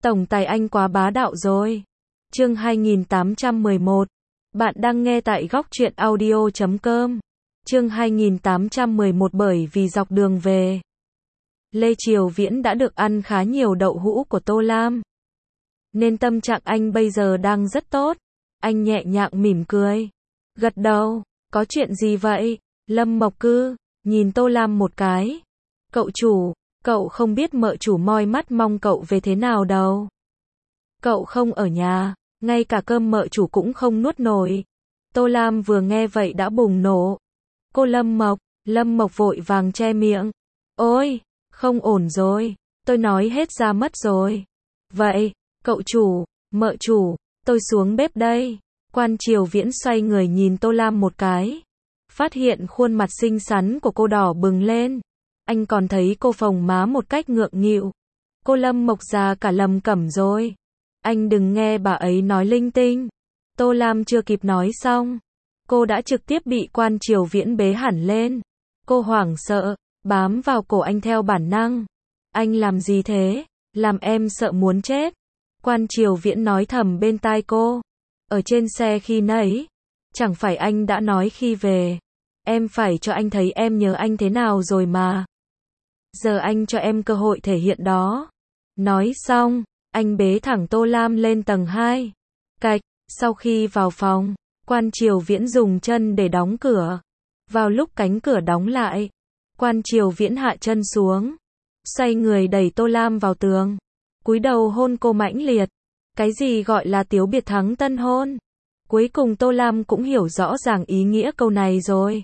Tổng tài anh quá bá đạo rồi. Chương 2811. Bạn đang nghe tại góc truyện audio.com. Chương 2811 bởi vì dọc đường về, Lê Triều Viễn đã được ăn khá nhiều đậu hũ của Tô Lam. Nên tâm trạng anh bây giờ đang rất tốt. Anh nhẹ nhàng mỉm cười. Gật đầu, có chuyện gì vậy? Lâm Mộc Cư nhìn Tô Lam một cái. Cậu chủ, cậu không biết mợ chủ moi mắt mong cậu về thế nào đâu. Cậu không ở nhà, ngay cả cơm mợ chủ cũng không nuốt nổi. Tô Lam vừa nghe vậy đã bùng nổ. Cô Lâm Mộc vội vàng che miệng. Ôi, không ổn rồi, tôi nói hết ra mất rồi. Vậy, cậu chủ, mợ chủ, tôi xuống bếp đây. Quan Triều Viễn xoay người nhìn Tô Lam một cái. Phát hiện khuôn mặt xinh xắn của cô đỏ bừng lên. Anh còn thấy cô phồng má một cách ngượng nghịu. Cô Lâm Mộc già cả lầm cẩm rồi. Anh đừng nghe bà ấy nói linh tinh. Tô Lam chưa kịp nói xong, cô đã trực tiếp bị Quan Triều Viễn bế hẳn lên. Cô hoảng sợ, bám vào cổ anh theo bản năng. Anh làm gì thế? Làm em sợ muốn chết. Quan Triều Viễn nói thầm bên tai cô. Ở trên xe khi nãy, chẳng phải anh đã nói khi về, em phải cho anh thấy em nhớ anh thế nào rồi mà. Giờ anh cho em cơ hội thể hiện đó. Nói xong, anh bế thẳng Tô Lam lên tầng 2. Cạch, sau khi vào phòng, Quan Triều Viễn dùng chân để đóng cửa. Vào lúc cánh cửa đóng lại, Quan Triều Viễn hạ chân xuống, xoay người đẩy Tô Lam vào tường, cúi đầu hôn cô mãnh liệt. Cái gì gọi là tiếu biệt thắng tân hôn? Cuối cùng Tô Lam cũng hiểu rõ ràng ý nghĩa câu này rồi.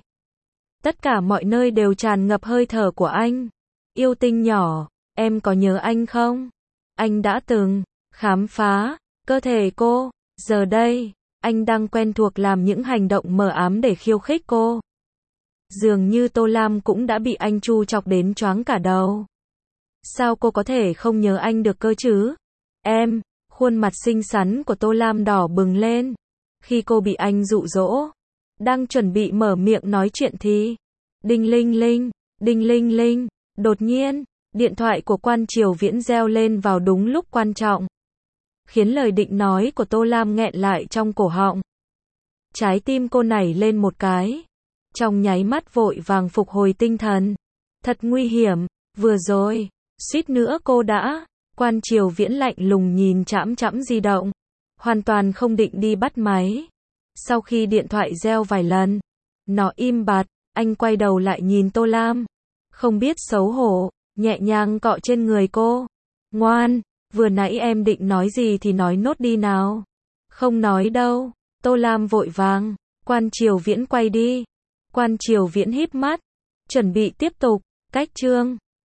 Tất cả mọi nơi đều tràn ngập hơi thở của anh. Yêu tinh nhỏ, em có nhớ anh không? Anh đã từng khám phá cơ thể cô. Giờ đây, anh đang quen thuộc làm những hành động mờ ám để khiêu khích cô. Dường như Tô Lam cũng đã bị anh chu chọc đến choáng cả đầu. Sao cô có thể không nhớ anh được cơ chứ? Em, khuôn mặt xinh xắn của Tô Lam đỏ bừng lên. Khi cô bị anh dụ dỗ, đang chuẩn bị mở miệng nói chuyện thì đinh linh linh, đột nhiên, điện thoại của Quan Triều Viễn reo lên vào đúng lúc quan trọng, khiến lời định nói của Tô Lam nghẹn lại trong cổ họng. Trái tim cô nảy lên một cái, trong nháy mắt vội vàng phục hồi tinh thần. Thật nguy hiểm, vừa rồi, suýt nữa cô đã. Quan Triều Viễn lạnh lùng nhìn chằm chằm di động, hoàn toàn không định đi bắt máy. Sau khi điện thoại reo vài lần, nó im bặt, anh quay đầu lại nhìn Tô Lam, không biết xấu hổ, nhẹ nhàng cọ trên người cô. Ngoan, vừa nãy em định nói gì thì nói nốt đi nào. Không nói đâu. Tô Lam vội vàng. Quan Triều Viễn quay đi. Quan Triều Viễn híp mắt, chuẩn bị tiếp tục. Cách chương